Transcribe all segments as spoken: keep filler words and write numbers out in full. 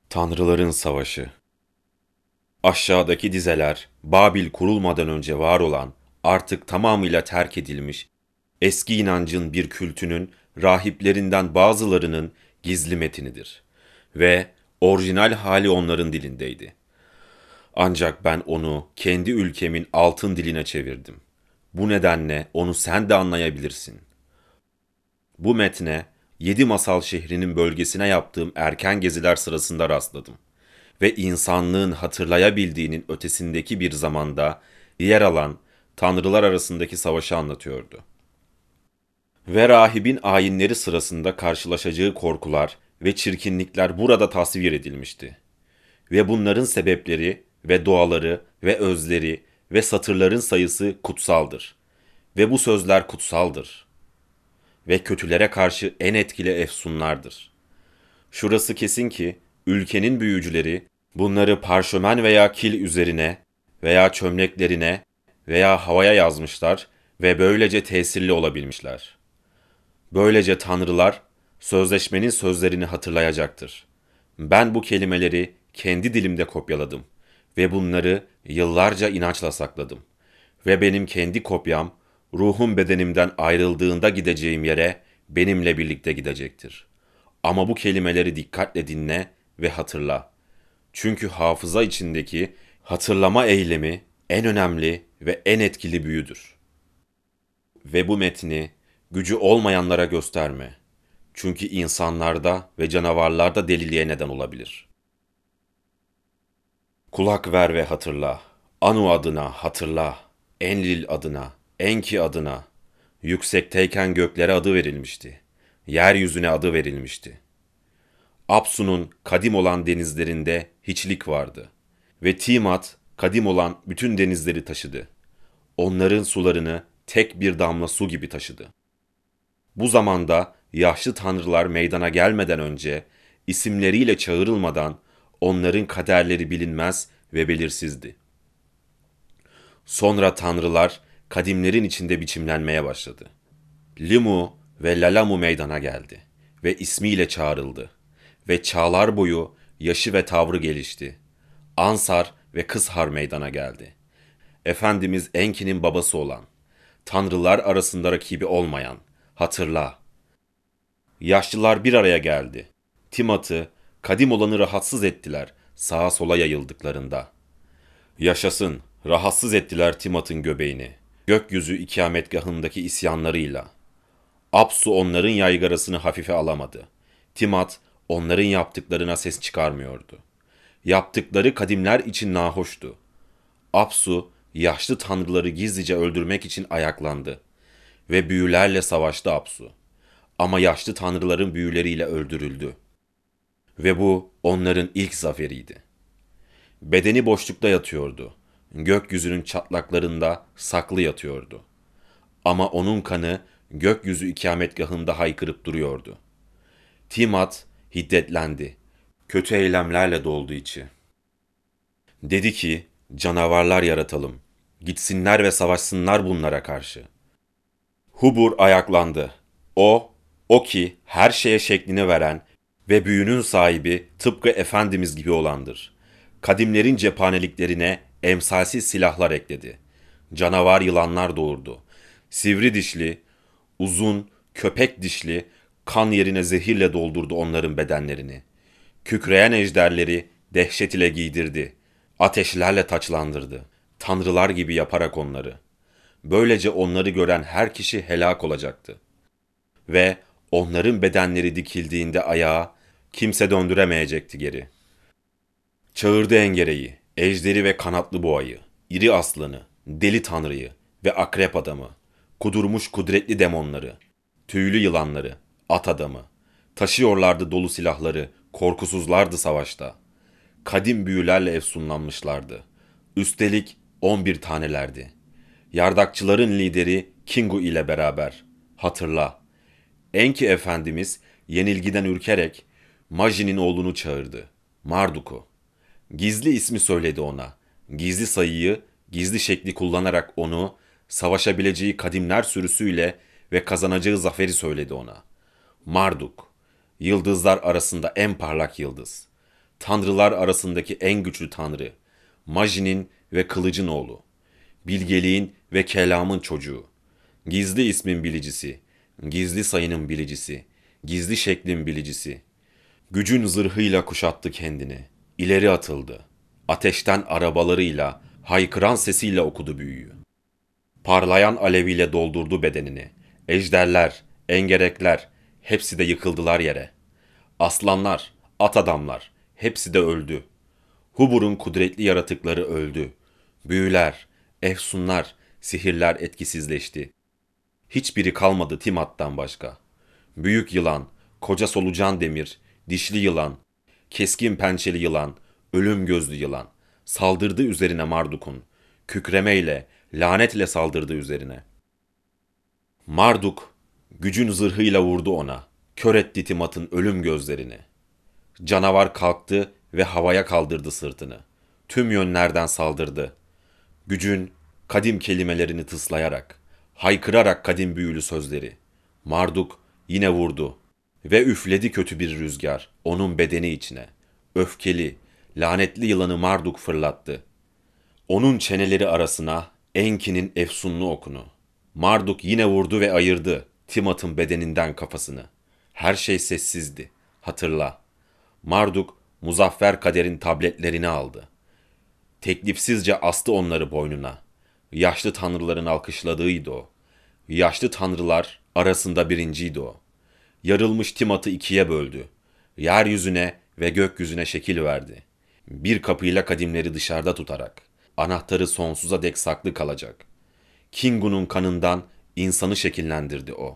Tanrıların Savaşı. Aşağıdaki dizeler, Babil kurulmadan önce var olan, artık tamamıyla terk edilmiş, eski inancın bir kültünün, rahiplerinden bazılarının gizli metinidir. Ve orijinal hali onların dilindeydi. Ancak ben onu kendi ülkemin altın diline çevirdim. Bu nedenle onu sen de anlayabilirsin. Bu metne, Yedi Masal şehrinin bölgesine yaptığım erken geziler sırasında rastladım ve insanlığın hatırlayabildiğinin ötesindeki bir zamanda yer alan tanrılar arasındaki savaşı anlatıyordu. Ve rahibin ayinleri sırasında karşılaşacağı korkular ve çirkinlikler burada tasvir edilmişti. Ve bunların sebepleri ve doğaları ve özleri ve satırların sayısı kutsaldır. Ve bu sözler kutsaldır. Ve kötülere karşı en etkili efsunlardır. Şurası kesin ki ülkenin büyücüleri bunları parşömen veya kil üzerine veya çömleklerine veya havaya yazmışlar ve böylece tesirli olabilmişler. Böylece tanrılar sözleşmenin sözlerini hatırlayacaktır. Ben bu kelimeleri kendi dilimde kopyaladım ve bunları yıllarca inançla sakladım. Ve benim kendi kopyam ruhum bedenimden ayrıldığında gideceğim yere benimle birlikte gidecektir. Ama bu kelimeleri dikkatle dinle ve hatırla. Çünkü hafıza içindeki hatırlama eylemi en önemli ve en etkili büyüdür. Ve bu metni gücü olmayanlara gösterme. Çünkü insanlarda ve canavarlarda deliliğe neden olabilir. Kulak ver ve hatırla. Anu adına hatırla. Enlil adına, Enki adına. Yüksekteyken göklere adı verilmişti. Yeryüzüne adı verilmişti. Apsu'nun kadim olan denizlerinde hiçlik vardı. Ve Tiamat kadim olan bütün denizleri taşıdı. Onların sularını tek bir damla su gibi taşıdı. Bu zamanda yaşlı tanrılar meydana gelmeden önce, isimleriyle çağrılmadan onların kaderleri bilinmez ve belirsizdi. Sonra tanrılar kadimlerin içinde biçimlenmeye başladı. Limu ve Lalamu meydana geldi ve ismiyle çağrıldı ve çağlar boyu yaşı ve tavrı gelişti. Ansar ve Kızhar meydana geldi. Efendimiz Enki'nin babası olan, tanrılar arasında rakibi olmayan, hatırla. Yaşlılar bir araya geldi. Timat'ı, kadim olanı rahatsız ettiler sağa sola yayıldıklarında. Yaşasın, rahatsız ettiler Timat'ın göbeğini, gökyüzü ikametgahındaki isyanlarıyla. Apsu onların yaygarasını hafife alamadı. Timat, onların yaptıklarına ses çıkarmıyordu. Yaptıkları kadimler için nahoştu. Apsu, yaşlı tanrıları gizlice öldürmek için ayaklandı. Ve büyülerle savaştı Apsu. Ama yaşlı tanrıların büyüleriyle öldürüldü. Ve bu onların ilk zaferiydi. Bedeni boşlukta yatıyordu. Gökyüzünün çatlaklarında saklı yatıyordu. Ama onun kanı gökyüzü ikametgahında haykırıp duruyordu. Tiamat hiddetlendi. Kötü eylemlerle doldu içi. Dedi ki, canavarlar yaratalım. Gitsinler ve savaşsınlar bunlara karşı. Hubur ayaklandı. O, o ki her şeye şeklini veren ve büyünün sahibi tıpkı Efendimiz gibi olandır. Kadimlerin cephaneliklerine emsalsiz silahlar ekledi. Canavar yılanlar doğurdu. Sivri dişli, uzun, köpek dişli, kan yerine zehirle doldurdu onların bedenlerini. Kükreyen ejderleri dehşet ile giydirdi. Ateşlerle taçlandırdı. Tanrılar gibi yaparak onları. Böylece onları gören her kişi helak olacaktı. Ve onların bedenleri dikildiğinde ayağa kimse döndüremeyecekti geri. Çağırdı engereyi, ejderi ve kanatlı boğayı, iri aslanı, deli tanrıyı ve akrep adamı, kudurmuş kudretli demonları, tüylü yılanları, at adamı. Taşıyorlardı dolu silahları, korkusuzlardı savaşta. Kadim büyülerle efsunlanmışlardı. Üstelik on bir tanelerdi. Yardakçıların lideri Kingu ile beraber. Hatırla. Enki Efendimiz yenilgiden ürkerek Maji'nin oğlunu çağırdı. Marduk'u. Gizli ismi söyledi ona. Gizli sayıyı, gizli şekli kullanarak onu, savaşabileceği kadimler sürüsüyle ve kazanacağı zaferi söyledi ona. Marduk, yıldızlar arasında en parlak yıldız. Tanrılar arasındaki en güçlü tanrı, Majin'in ve kılıcın oğlu, bilgeliğin ve kelamın çocuğu, gizli ismin bilicisi, gizli sayının bilicisi, gizli şeklin bilicisi, gücün zırhıyla kuşattı kendini, ileri atıldı, ateşten arabalarıyla, haykıran sesiyle okudu büyüyü. Parlayan aleviyle doldurdu bedenini, ejderler, engerekler, hepsi de yıkıldılar yere. Aslanlar, at adamlar, hepsi de öldü. Hubur'un kudretli yaratıkları öldü. Büyüler, efsunlar, sihirler etkisizleşti. Hiçbiri kalmadı Timat'tan başka. Büyük yılan, koca solucan demir, dişli yılan, keskin pençeli yılan, ölüm gözlü yılan, saldırdı üzerine Marduk'un, kükremeyle, lanetle saldırdı üzerine. Marduk, gücün zırhıyla vurdu ona, kör etti Timat'ın ölüm gözlerini. Canavar kalktı ve havaya kaldırdı sırtını. Tüm yönlerden saldırdı. Gücün kadim kelimelerini tıslayarak, haykırarak kadim büyülü sözleri. Marduk yine vurdu ve üfledi kötü bir rüzgar onun bedeni içine. Öfkeli, lanetli yılanı Marduk fırlattı. Onun çeneleri arasına Enki'nin efsunlu okunu. Marduk yine vurdu ve ayırdı Timat'ın bedeninden kafasını. Her şey sessizdi. Hatırla. Marduk, muzaffer kaderin tabletlerini aldı. Teklifsizce astı onları boynuna. Yaşlı tanrıların alkışladığıydı o. Yaşlı tanrılar arasında birinciydi o. Yarılmış Timat'ı ikiye böldü. Yeryüzüne ve gökyüzüne şekil verdi. Bir kapıyla kadimleri dışarıda tutarak. Anahtarı sonsuza dek saklı kalacak. Kingu'nun kanından insanı şekillendirdi o.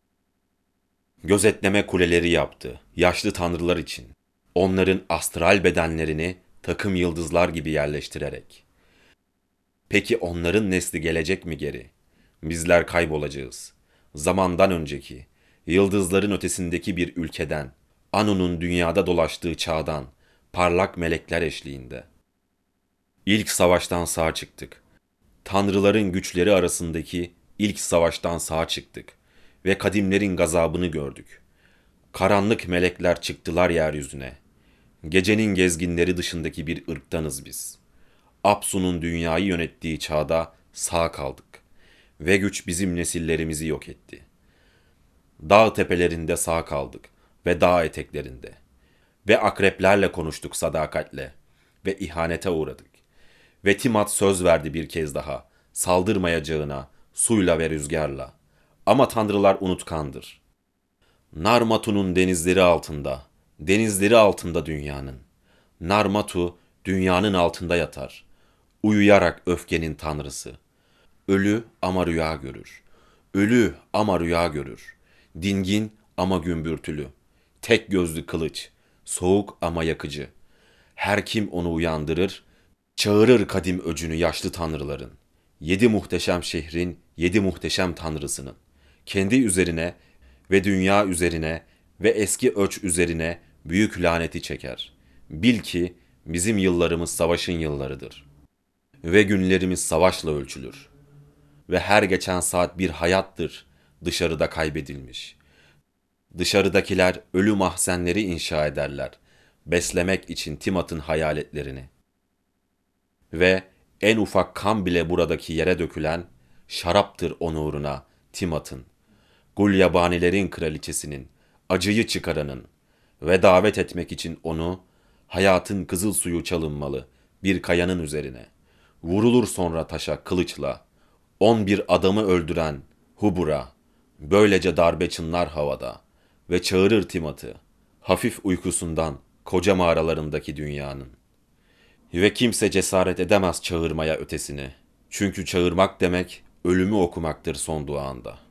Gözetleme kuleleri yaptı, yaşlı tanrılar için. Onların astral bedenlerini takım yıldızlar gibi yerleştirerek. Peki onların nesli gelecek mi geri? Bizler kaybolacağız. Zamandan önceki, yıldızların ötesindeki bir ülkeden, Anu'nun dünyada dolaştığı çağdan, parlak melekler eşliğinde. İlk savaştan sağ çıktık. Tanrıların güçleri arasındaki ilk savaştan sağ çıktık ve kadimlerin gazabını gördük. Karanlık melekler çıktılar yeryüzüne. Gecenin gezginleri dışındaki bir ırktanız biz. Apsu'nun dünyayı yönettiği çağda sağ kaldık ve güç bizim nesillerimizi yok etti. Dağ tepelerinde sağ kaldık ve dağ eteklerinde ve akreplerle konuştuk sadakatle ve ihanete uğradık. Ve Timat söz verdi bir kez daha, saldırmayacağına, suyla ve rüzgarla. Ama tanrılar unutkandır. Narmatu'nun denizleri altında, denizleri altında dünyanın. Narmatu, dünyanın altında yatar. Uyuyarak öfkenin tanrısı. Ölü ama rüya görür. Ölü ama rüya görür. Dingin ama gümbürtülü. Tek gözlü kılıç. Soğuk ama yakıcı. Her kim onu uyandırır, çağırır kadim öcünü yaşlı tanrıların. Yedi muhteşem şehrin, yedi muhteşem tanrısının. Kendi üzerine ve dünya üzerine ve eski öç üzerine büyük laneti çeker. Bil ki bizim yıllarımız savaşın yıllarıdır. Ve günlerimiz savaşla ölçülür. Ve her geçen saat bir hayattır dışarıda kaybedilmiş. Dışarıdakiler ölü mahzenleri inşa ederler, beslemek için Timat'ın hayaletlerini. Ve en ufak kan bile buradaki yere dökülen şaraptır onun uğruna Timat'ın, Gulyabanilerin kraliçesinin, acıyı çıkaranın ve davet etmek için onu hayatın kızıl suyu çalınmalı bir kayanın üzerine. Vurulur sonra taşa kılıçla, on bir adamı öldüren Hubur'a, böylece darbe çınlar havada ve çağırır Timat'ı, hafif uykusundan koca mağaralarındaki dünyanın. Ve kimse cesaret edemez çağırmaya ötesini. Çünkü çağırmak demek ölümü okumaktır son duanda.